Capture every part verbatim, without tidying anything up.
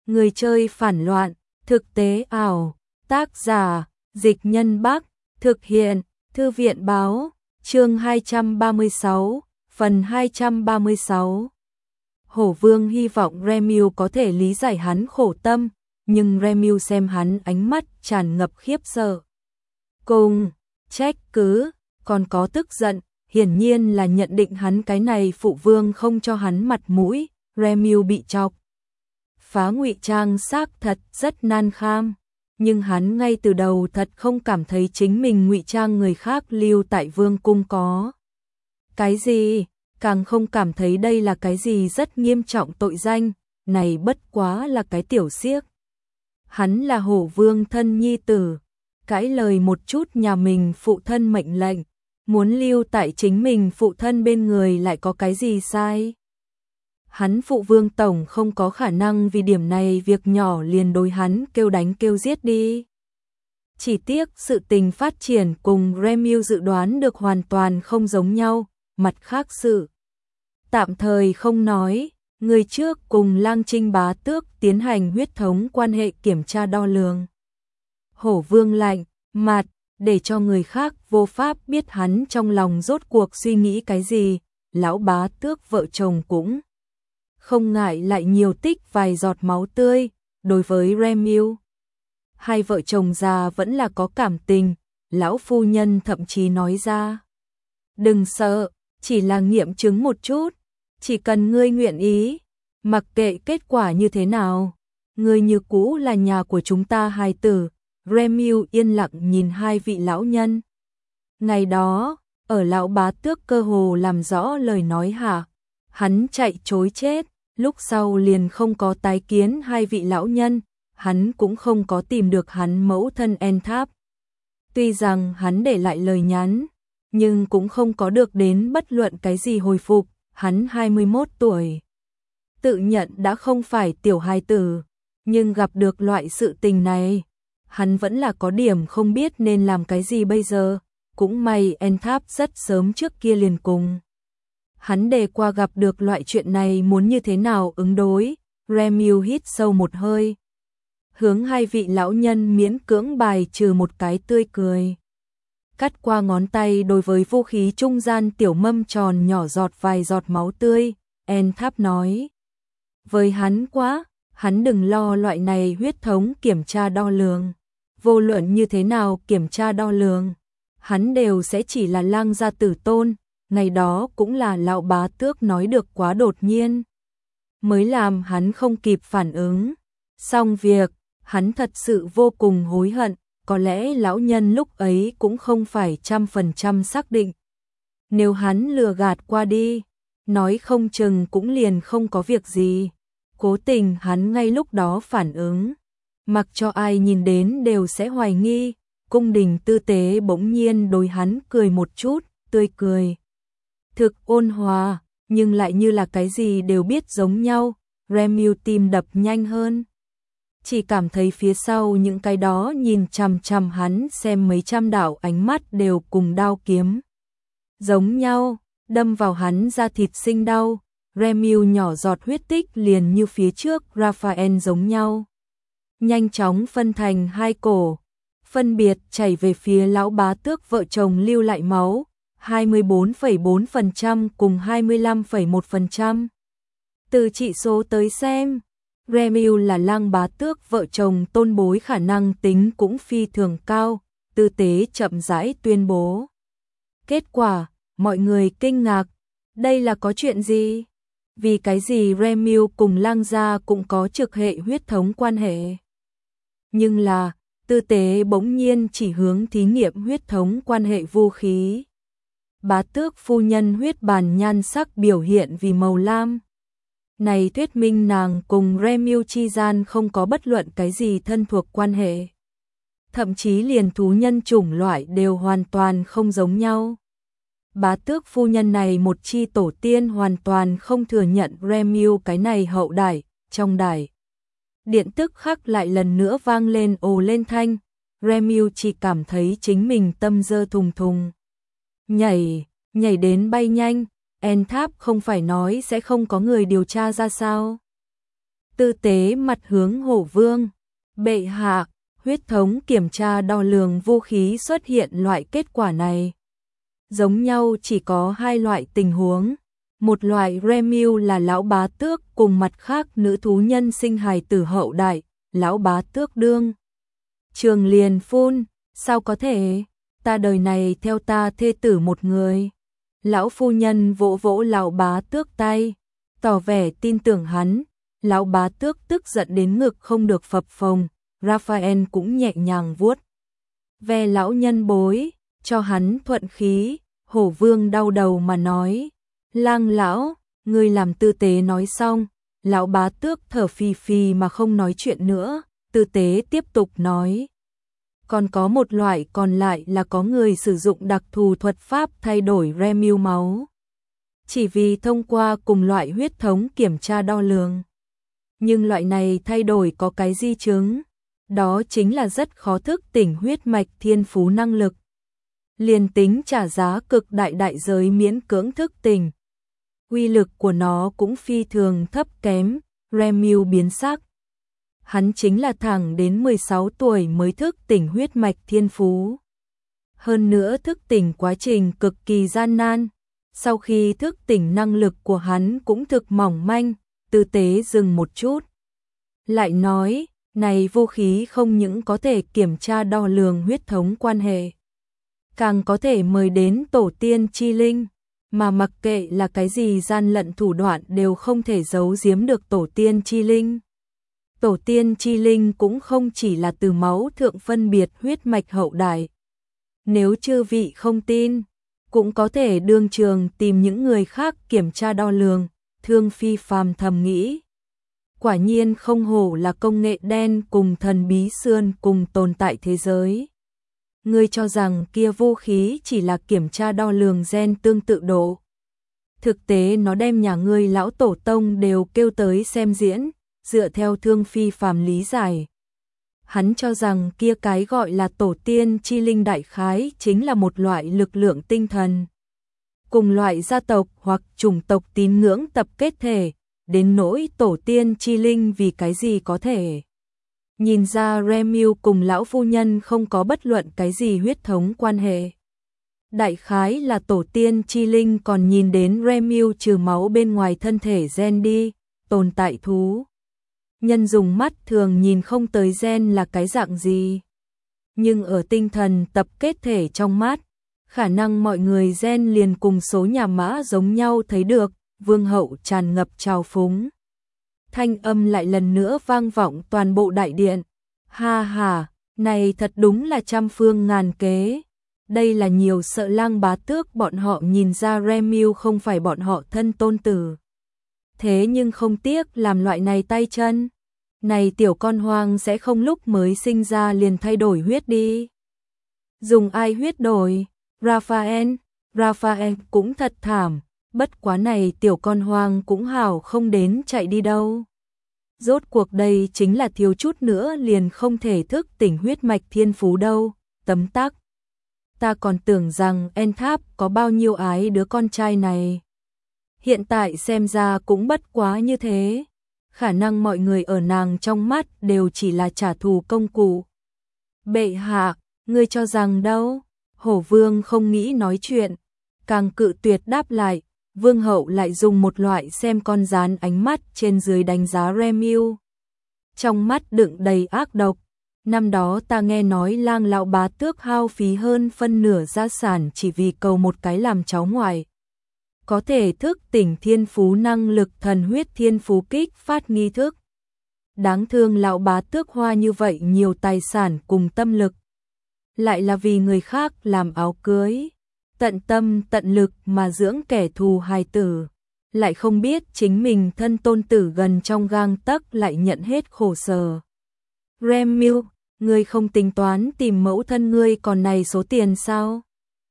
Người chơi phản loạn, thực tế ảo, tác giả, Dịch Nhân Bắc, thực hiện, Thư viện Báo, chương hai trăm ba mươi sáu, phần hai trăm ba mươi sáu. Hổ Vương hy vọng Remil có thể lý giải hắn khổ tâm, nhưng Remil xem hắn ánh mắt tràn ngập khiếp sợ. Cùng, trách cứ, còn có tức giận, hiển nhiên là nhận định hắn cái này phụ vương không cho hắn mặt mũi, Remil bị chọc. Phá ngụy trang xác thật rất nan kham, nhưng hắn ngay từ đầu thật không cảm thấy chính mình ngụy trang người khác lưu tại vương cung có cái gì, càng không cảm thấy đây là cái gì rất nghiêm trọng tội danh, này bất quá là cái tiểu xiếc. Hắn là Hổ Vương thân nhi tử, cãi lời một chút nhà mình phụ thân mệnh lệnh, muốn lưu tại chính mình phụ thân bên người lại có cái gì sai. Hắn phụ vương tổng không có khả năng vì điểm này việc nhỏ liền đối hắn kêu đánh kêu giết đi. Chỉ tiếc sự tình phát triển cùng Remil dự đoán được hoàn toàn không giống nhau, mặt khác sự. Tạm thời không nói, người trước cùng Lang Trinh bá tước tiến hành huyết thống quan hệ kiểm tra đo lường. Hổ Vương lạnh mặt, để cho người khác vô pháp biết hắn trong lòng rốt cuộc suy nghĩ cái gì, lão bá tước vợ chồng cũng không ngại lại nhiều tích vài giọt máu tươi, đối với Remil. Hai vợ chồng già vẫn là có cảm tình, lão phu nhân thậm chí nói ra. Đừng sợ, chỉ là nghiệm chứng một chút, chỉ cần ngươi nguyện ý, mặc kệ kết quả như thế nào, ngươi như cũ là nhà của chúng ta hài tử. Remil yên lặng nhìn hai vị lão nhân. Ngày đó, ở lão bá tước cơ hồ làm rõ lời nói hả, hắn chạy trối chết, lúc sau liền không có tái kiến hai vị lão nhân, hắn cũng không có tìm được hắn mẫu thân Enthap. Tuy rằng hắn để lại lời nhắn, nhưng cũng không có được đến bất luận cái gì hồi phục, hắn hai mươi mốt tuổi. Tự nhận đã không phải tiểu hài tử, nhưng gặp được loại sự tình này, hắn vẫn là có điểm không biết nên làm cái gì bây giờ, cũng may Enthap rất sớm trước kia liền cùng. Hắn đề qua gặp được loại chuyện này muốn như thế nào ứng đối, Remil hít sâu một hơi. Hướng hai vị lão nhân miễn cưỡng bài trừ một cái tươi cười. Cắt qua ngón tay đối với vũ khí trung gian tiểu mâm tròn nhỏ giọt vài giọt máu tươi, Enthap nói. Với hắn quá, hắn đừng lo loại này huyết thống kiểm tra đo lường. Vô luận như thế nào kiểm tra đo lường, hắn đều sẽ chỉ là Lang gia tử tôn, ngày đó cũng là lão bá tước nói được quá đột nhiên, mới làm hắn không kịp phản ứng. Xong việc, hắn thật sự vô cùng hối hận, có lẽ lão nhân lúc ấy cũng không phải trăm phần trăm xác định. Nếu hắn lừa gạt qua đi, nói không chừng cũng liền không có việc gì. Cố tình hắn ngay lúc đó phản ứng, mặc cho ai nhìn đến đều sẽ hoài nghi. Cung đình tư tế bỗng nhiên đối hắn cười một chút, tươi cười thực ôn hòa, nhưng lại như là cái gì đều biết giống nhau. Remil tim đập nhanh hơn, chỉ cảm thấy phía sau những cái đó nhìn chằm chằm hắn xem mấy trăm đạo ánh mắt đều cùng đao kiếm giống nhau, đâm vào hắn da thịt sinh đau. Remil nhỏ giọt huyết tích liền như phía trước Raphael giống nhau, nhanh chóng phân thành hai cổ, phân biệt chảy về phía lão bá tước vợ chồng lưu lại máu, hai mươi bốn phẩy bốn phần trăm cùng hai mươi lăm phẩy một phần trăm. Từ chỉ số tới xem, Remil là Lang bá tước vợ chồng tôn bối, khả năng tính cũng phi thường cao, tư tế chậm rãi tuyên bố. Kết quả, mọi người kinh ngạc, đây là có chuyện gì? Vì cái gì Remil cùng Lang gia cũng có trực hệ huyết thống quan hệ? Nhưng là, tư tế bỗng nhiên chỉ hướng thí nghiệm huyết thống quan hệ vũ khí. Bá tước phu nhân huyết bàn nhan sắc biểu hiện vì màu lam. Này thuyết minh nàng cùng Remil chi gian không có bất luận cái gì thân thuộc quan hệ. Thậm chí liền thú nhân chủng loại đều hoàn toàn không giống nhau. Bá tước phu nhân này một chi tổ tiên hoàn toàn không thừa nhận Remil cái này hậu đài, trong đài. Điện tức khắc lại lần nữa vang lên ồ lên thanh, Remil chỉ cảm thấy chính mình tâm dơ thùng thùng. Nhảy, nhảy đến bay nhanh, Enthap không phải nói sẽ không có người điều tra ra sao? Tư tế mặt hướng Hổ Vương. Bệ hạ, huyết thống kiểm tra đo lường vũ khí xuất hiện loại kết quả này. Giống nhau chỉ có hai loại tình huống. Một loại Remil là lão bá tước cùng mặt khác nữ thú nhân sinh hài tử hậu đại, lão bá tước đương. Trường liền phun, sao có thể, ta đời này theo ta thê tử một người. Lão phu nhân vỗ vỗ lão bá tước tay, tỏ vẻ tin tưởng hắn. Lão bá tước tức giận đến ngực không được phập phồng, Raphael cũng nhẹ nhàng vuốt ve lão nhân bối, cho hắn thuận khí. Hổ Vương đau đầu mà nói, lang lão, ngươi làm tư tế nói xong, lão bá tước thở phì phì mà không nói chuyện nữa. Tư tế tiếp tục nói, còn có một loại còn lại là có người sử dụng đặc thù thuật pháp thay đổi Remil máu, chỉ vì thông qua cùng loại huyết thống kiểm tra đo lường. Nhưng loại này thay đổi có cái di chứng, đó chính là rất khó thức tỉnh huyết mạch thiên phú năng lực. Liền tính trả giá cực đại đại giới miễn cưỡng thức tỉnh, uy lực của nó cũng phi thường thấp kém. Remil biến sắc. Hắn chính là thẳng đến mười sáu tuổi mới thức tỉnh huyết mạch thiên phú. Hơn nữa thức tỉnh quá trình cực kỳ gian nan. Sau khi thức tỉnh năng lực của hắn cũng thực mỏng manh. Tư tế dừng một chút, lại nói, này vũ khí không những có thể kiểm tra đo lường huyết thống quan hệ, càng có thể mời đến tổ tiên chi linh, mà mặc kệ là cái gì gian lận thủ đoạn đều không thể giấu giếm được tổ tiên chi linh. Tổ tiên chi linh cũng không chỉ là từ máu thượng phân biệt huyết mạch hậu đại. Nếu chư vị không tin, cũng có thể đương trường tìm những người khác kiểm tra đo lường. Thương Phi phàm thầm nghĩ, quả nhiên không hổ là công nghệ đen cùng thần bí xươn cùng tồn tại thế giới. Ngươi cho rằng kia vũ khí chỉ là kiểm tra đo lường gen tương tự độ. Thực tế nó đem nhà ngươi lão tổ tông đều kêu tới xem diễn. Dựa theo Thương Phi phàm lý giải, hắn cho rằng kia cái gọi là tổ tiên chi linh đại khái chính là một loại lực lượng tinh thần, cùng loại gia tộc hoặc chủng tộc tín ngưỡng tập kết thể. Đến nỗi tổ tiên chi linh vì cái gì có thể nhìn ra Remil cùng lão phu nhân không có bất luận cái gì huyết thống quan hệ. Đại khái là tổ tiên chi linh còn nhìn đến Remil trừ máu bên ngoài thân thể gen đi, tồn tại thú nhân dùng mắt thường nhìn không tới gen là cái dạng gì. Nhưng ở tinh thần tập kết thể trong mắt, khả năng mọi người gen liền cùng số nhà mã giống nhau thấy được. Vương hậu tràn ngập trào phúng. Thanh âm lại lần nữa vang vọng toàn bộ đại điện. Ha ha, này thật đúng là trăm phương ngàn kế. Đây là nhiều sợ lang bá tước bọn họ nhìn ra Remil không phải bọn họ thân tôn tử. Thế nhưng không tiếc làm loại này tay chân. Này tiểu con hoang sẽ không lúc mới sinh ra liền thay đổi huyết đi. Dùng ai huyết đổi? Raphael, Raphael cũng thật thảm. Bất quá này tiểu con hoang cũng hảo không đến chạy đi đâu. Rốt cuộc đây chính là thiếu chút nữa liền không thể thức tỉnh huyết mạch thiên phú đâu. Tấm tắc. Ta còn tưởng rằng En Tháp có bao nhiêu ái đứa con trai này. Hiện tại xem ra cũng bất quá như thế. Khả năng mọi người ở nàng trong mắt đều chỉ là trả thù công cụ. Bệ hạ, ngươi cho rằng đâu? Hổ Vương không nghĩ nói chuyện, càng cự tuyệt đáp lại. Vương hậu lại dùng một loại xem con rán ánh mắt trên dưới đánh giá Remil. Trong mắt đựng đầy ác độc. Năm đó ta nghe nói lang lão bá tước hao phí hơn phân nửa gia sản chỉ vì cầu một cái làm cháu ngoại. Có thể thức tỉnh thiên phú năng lực thần huyết thiên phú kích phát nghi thức. Đáng thương lão bá tước hoa như vậy nhiều tài sản cùng tâm lực. Lại là vì người khác làm áo cưới. Tận tâm tận lực mà dưỡng kẻ thù hài tử, lại không biết chính mình thân tôn tử gần trong gang tấc lại nhận hết khổ sở. Remil, ngươi không tính toán tìm mẫu thân ngươi còn này số tiền sao?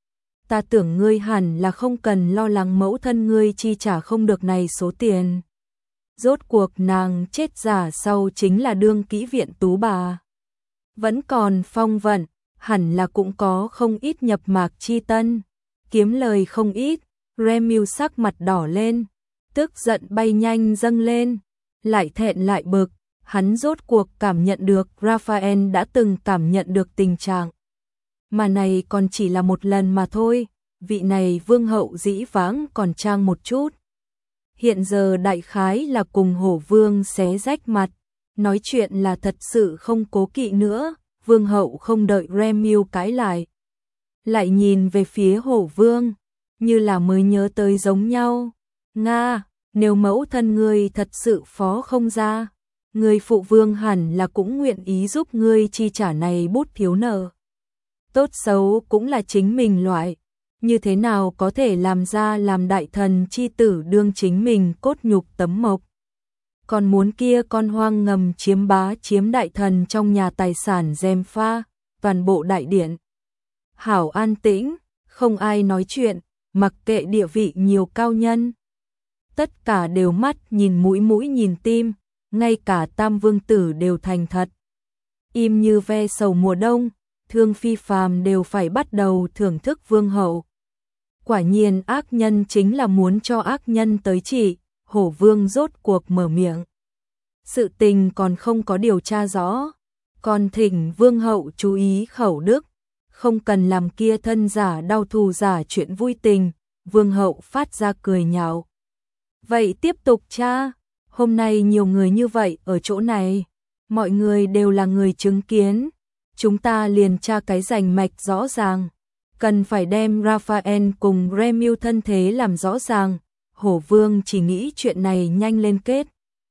Ta tưởng ngươi hẳn là không cần lo lắng mẫu thân ngươi chi trả không được này số tiền. Rốt cuộc nàng chết giả sau chính là đương kỹ viện tú bà. Vẫn còn phong vận, hẳn là cũng có không ít nhập mạc chi tân. Kiếm lời không ít, Remil sắc mặt đỏ lên, tức giận bay nhanh dâng lên. lại thẹn lại bực, hắn rốt cuộc cảm nhận được Raphael đã từng cảm nhận được tình trạng. Mà này còn chỉ là một lần mà thôi, vị này vương hậu dĩ vãng còn trang một chút. Hiện giờ đại khái là cùng hổ vương xé rách mặt, nói chuyện là thật sự không cố kỵ nữa, vương hậu không đợi Remiu cãi lại. Lại nhìn về phía hổ vương, như là mới nhớ tới giống nhau. Nga, nếu mẫu thân ngươi thật sự phó không ra, ngươi phụ vương hẳn là cũng nguyện ý giúp ngươi chi trả này bút thiếu nợ. Tốt xấu cũng là chính mình loại, như thế nào có thể làm ra làm đại thần chi tử đương chính mình cốt nhục tấm mộc. Còn muốn kia con hoang ngầm chiếm bá chiếm đại thần trong nhà tài sản gièm pha, toàn bộ đại điện. Hảo an tĩnh, không ai nói chuyện, mặc kệ địa vị nhiều cao nhân. Tất cả đều mắt nhìn mũi mũi nhìn tim, ngay cả tam vương tử đều thành thật. Im như ve sầu mùa đông, thương phi phàm đều phải bắt đầu thưởng thức vương hậu. Quả nhiên ác nhân chính là muốn cho ác nhân tới trị, hổ vương rốt cuộc mở miệng. Sự tình còn không có điều tra rõ, còn thỉnh vương hậu chú ý khẩu đức, không cần làm kia thân giả đau thù giả chuyện vui tình, vương hậu phát ra cười nhạo. Vậy tiếp tục tra, hôm nay nhiều người như vậy ở chỗ này, mọi người đều là người chứng kiến, chúng ta liền tra cái rành mạch rõ ràng, cần phải đem Raphael cùng Remiu thân thế làm rõ ràng, hổ vương chỉ nghĩ chuyện này nhanh lên kết.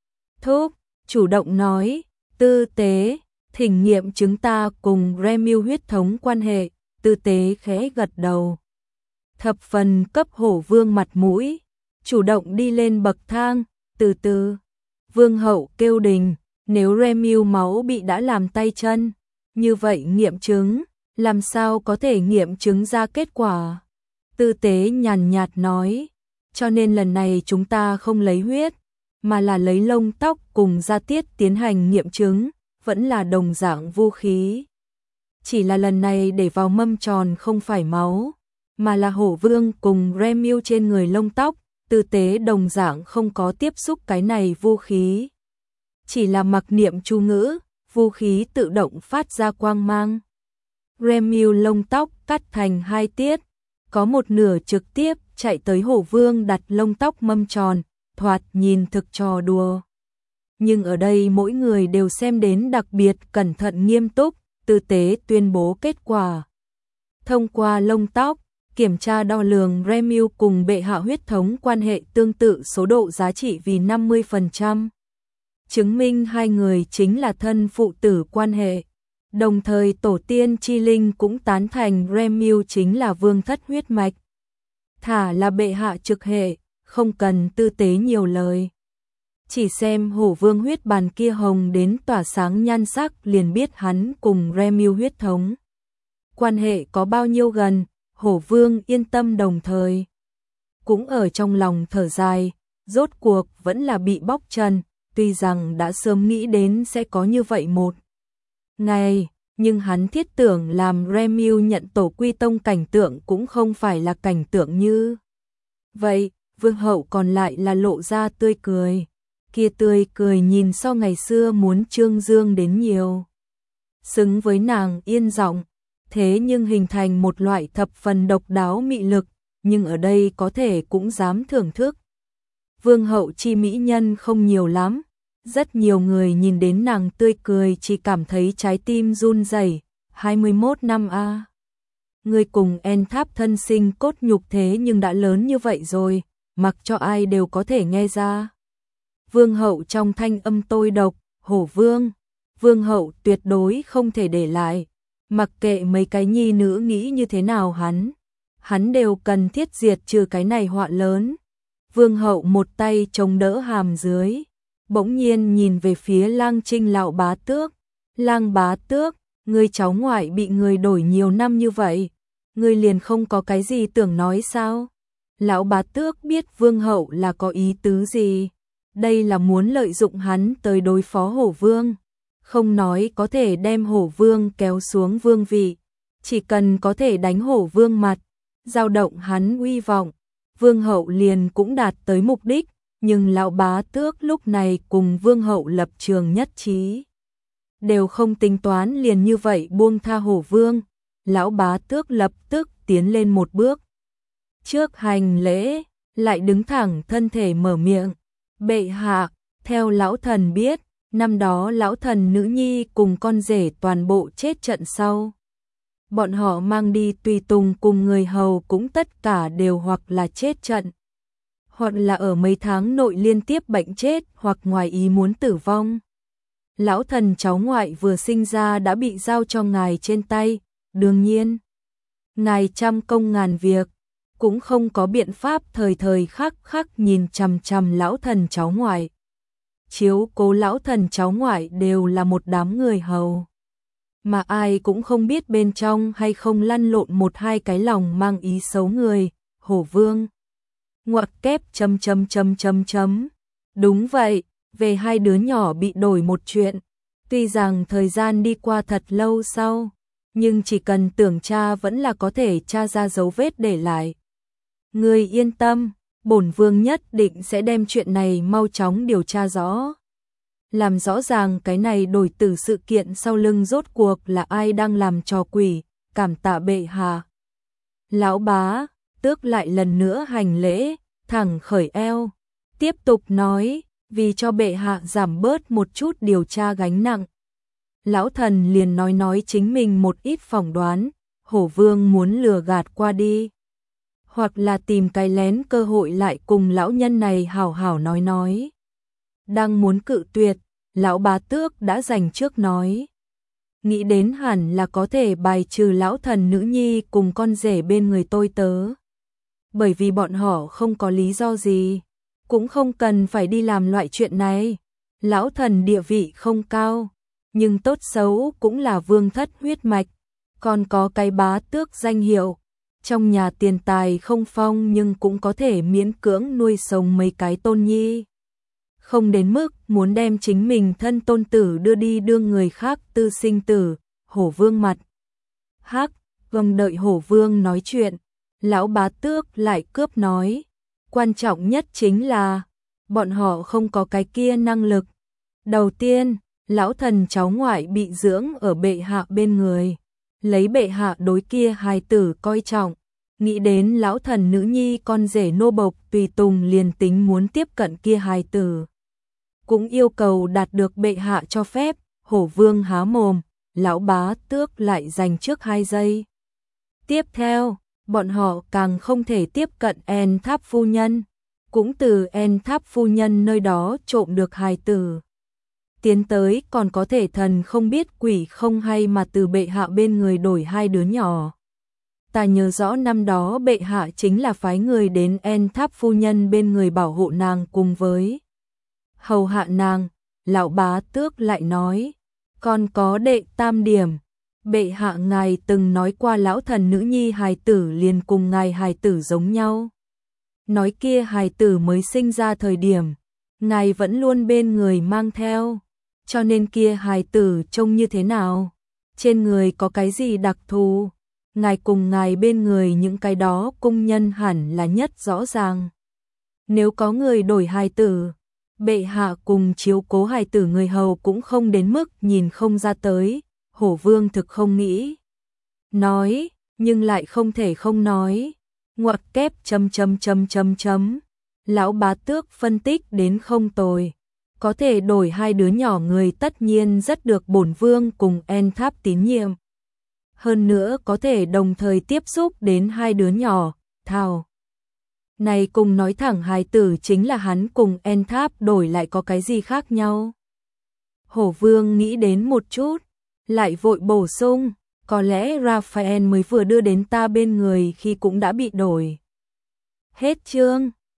Thúc, chủ động nói, tư tế, thỉnh nghiệm chứng ta cùng Remiu huyết thống quan hệ, tư tế khẽ gật đầu. Thập phần cấp hổ vương mặt mũi, chủ động đi lên bậc thang, từ từ. Vương hậu kêu đình, nếu Remiu máu bị đã làm tay chân, như vậy nghiệm chứng, làm sao có thể nghiệm chứng ra kết quả. Tư tế nhàn nhạt nói, cho nên lần này chúng ta không lấy huyết, mà là lấy lông tóc cùng da tiết tiến hành nghiệm chứng, vẫn là đồng dạng vũ khí. Chỉ là lần này để vào mâm tròn không phải máu, mà là hổ vương cùng Remiu trên người lông tóc, tư tế đồng dạng không có tiếp xúc cái này vũ khí. Chỉ là mặc niệm chú ngữ, vũ khí tự động phát ra quang mang. Remiu lông tóc cắt thành hai tiết, có một nửa trực tiếp chạy tới hổ vương đặt lông tóc mâm tròn, thoạt nhìn thực trò đùa. Nhưng ở đây mỗi người đều xem đến đặc biệt cẩn thận nghiêm túc, tư tế tuyên bố kết quả. Thông qua lông tóc, kiểm tra đo lường Remiu cùng bệ hạ huyết thống quan hệ tương tự số độ giá trị vì năm mươi phần trăm. Chứng minh hai người chính là thân phụ tử quan hệ. Đồng thời tổ tiên chi linh cũng tán thành Remiu chính là vương thất huyết mạch. Thả là bệ hạ trực hệ, không cần tư tế nhiều lời. Chỉ xem hổ vương huyết bàn kia hồng đến tỏa sáng nhan sắc liền biết hắn cùng Remiu huyết thống. Quan hệ có bao nhiêu gần, hổ vương yên tâm đồng thời. Cũng ở trong lòng thở dài, rốt cuộc vẫn là bị bóc trần, tuy rằng đã sớm nghĩ đến sẽ có như vậy một ngày, nhưng hắn thiết tưởng làm Remiu nhận tổ quy tông cảnh tượng cũng không phải là cảnh tượng như vậy. Vương hậu còn lại là lộ ra tươi cười, kia tươi cười nhìn so ngày xưa muốn trương dương đến nhiều. Xứng với nàng yên giọng, thế nhưng hình thành một loại thập phần độc đáo mị lực, nhưng ở đây có thể cũng dám thưởng thức. Vương hậu chi mỹ nhân không nhiều lắm, rất nhiều người nhìn đến nàng tươi cười chỉ cảm thấy trái tim run rẩy. hai mươi mốt năm a. À. Người cùng En Tháp thân sinh cốt nhục thế nhưng đã lớn như vậy rồi, mặc cho ai đều có thể nghe ra. Vương hậu trong thanh âm tôi độc, hổ vương, vương hậu tuyệt đối không thể để lại, mặc kệ mấy cái nhi nữ nghĩ như thế nào hắn, hắn đều cần thiết diệt trừ cái này họa lớn. Vương hậu một tay chống đỡ hàm dưới, bỗng nhiên nhìn về phía Lang Trinh lão bá tước, Lang bá tước, người cháu ngoại bị người đổi nhiều năm như vậy, người liền không có cái gì tưởng nói sao? Lão bá tước biết vương hậu là có ý tứ gì, đây là muốn lợi dụng hắn tới đối phó hổ vương, không nói có thể đem hổ vương kéo xuống vương vị, chỉ cần có thể đánh hổ vương mặt, dao động hắn uy vọng, vương hậu liền cũng đạt tới mục đích, nhưng lão bá tước lúc này cùng vương hậu lập trường nhất trí. Đều không tính toán liền như vậy buông tha Hổ Vương, lão bá tước lập tức tiến lên một bước. Trước hành lễ, lại đứng thẳng thân thể mở miệng, bệ hạ, theo lão thần biết, năm đó lão thần nữ nhi cùng con rể toàn bộ chết trận sau. Bọn họ mang đi tùy tùng cùng người hầu cũng tất cả đều hoặc là chết trận, hoặc là ở mấy tháng nội liên tiếp bệnh chết hoặc ngoài ý muốn tử vong. Lão thần cháu ngoại vừa sinh ra đã bị giao cho ngài trên tay, đương nhiên, ngài trăm công ngàn việc, cũng không có biện pháp thời thời khắc khắc nhìn chằm chằm lão thần cháu ngoại. Chiếu cố lão thần cháu ngoại đều là một đám người hầu, mà ai cũng không biết bên trong hay không lăn lộn một hai cái lòng mang ý xấu người. Hổ Vương ngoặc kép chấm chấm chấm chấm chấm. Đúng vậy, về hai đứa nhỏ bị đổi một chuyện, tuy rằng thời gian đi qua thật lâu sau, nhưng chỉ cần tưởng tra vẫn là có thể tra ra dấu vết để lại. Ngươi yên tâm, bổn vương nhất định sẽ đem chuyện này mau chóng điều tra rõ. Làm rõ ràng cái này đổi tử sự kiện sau lưng rốt cuộc là ai đang làm trò quỷ, cảm tạ bệ hạ. Lão bá tước lại lần nữa hành lễ, thẳng khởi eo, tiếp tục nói, vì cho bệ hạ giảm bớt một chút điều tra gánh nặng. Lão thần liền nói nói chính mình một ít phỏng đoán, Hổ Vương muốn lừa gạt qua đi, hoặc là tìm cái lén cơ hội lại cùng lão nhân này hảo hảo nói nói. Đang muốn cự tuyệt, lão bá tước đã dành trước nói. Nghĩ đến hẳn là có thể bài trừ lão thần nữ nhi cùng con rể bên người tôi tớ. Bởi vì bọn họ không có lý do gì, cũng không cần phải đi làm loại chuyện này. Lão thần địa vị không cao, nhưng tốt xấu cũng là vương thất huyết mạch, còn có cái bá tước danh hiệu. Trong nhà tiền tài không phong nhưng cũng có thể miễn cưỡng nuôi sống mấy cái tôn nhi. Không đến mức muốn đem chính mình thân tôn tử đưa đi đưa người khác tư sinh tử. Hổ Vương mặt hắc, vâng đợi Hổ Vương nói chuyện, lão bá tước lại cướp nói, quan trọng nhất chính là bọn họ không có cái kia năng lực. Đầu tiên, lão thần cháu ngoại bị dưỡng ở bệ hạ bên người, lấy bệ hạ đối kia hài tử coi trọng, nghĩ đến lão thần nữ nhi con rể nô bộc tùy tùng liền tính muốn tiếp cận kia hài tử, cũng yêu cầu đạt được bệ hạ cho phép. Hổ Vương há mồm, lão bá tước lại dành trước hai giây. Tiếp theo, bọn họ càng không thể tiếp cận En Tháp phu nhân, cũng từ En Tháp phu nhân nơi đó trộm được hài tử. Tiến tới còn có thể thần không biết quỷ không hay mà từ bệ hạ bên người đổi hai đứa nhỏ. Ta nhớ rõ năm đó bệ hạ chính là phái người đến En Tháp phu nhân bên người bảo hộ nàng cùng với hầu hạ nàng. Lão bá tước lại nói, còn có đệ tam điểm, bệ hạ ngài từng nói qua lão thần nữ nhi hài tử liền cùng ngài hài tử giống nhau. Nói kia hài tử mới sinh ra thời điểm, ngài vẫn luôn bên người mang theo, cho nên kia hài tử trông như thế nào, trên người có cái gì đặc thù, ngài cùng ngài bên người những cái đó cung nhân hẳn là nhất rõ ràng. Nếu có người đổi hài tử, bệ hạ cùng chiếu cố hài tử người hầu cũng không đến mức nhìn không ra tới. Hổ Vương thực không nghĩ nói, nhưng lại không thể không nói. Ngoặc kép chấm chấm chấm chấm chấm. Lão bá tước phân tích đến không tồi, có thể đổi hai đứa nhỏ người tất nhiên rất được bổn vương cùng En Tháp tín nhiệm. Hơn nữa có thể đồng thời tiếp xúc đến hai đứa nhỏ, thảo. Này cùng nói thẳng hài tử chính là hắn cùng En Tháp đổi lại có cái gì khác nhau. Hổ Vương nghĩ đến một chút, lại vội bổ sung, có lẽ Raphael mới vừa đưa đến ta bên người khi cũng đã bị đổi. Hết chương.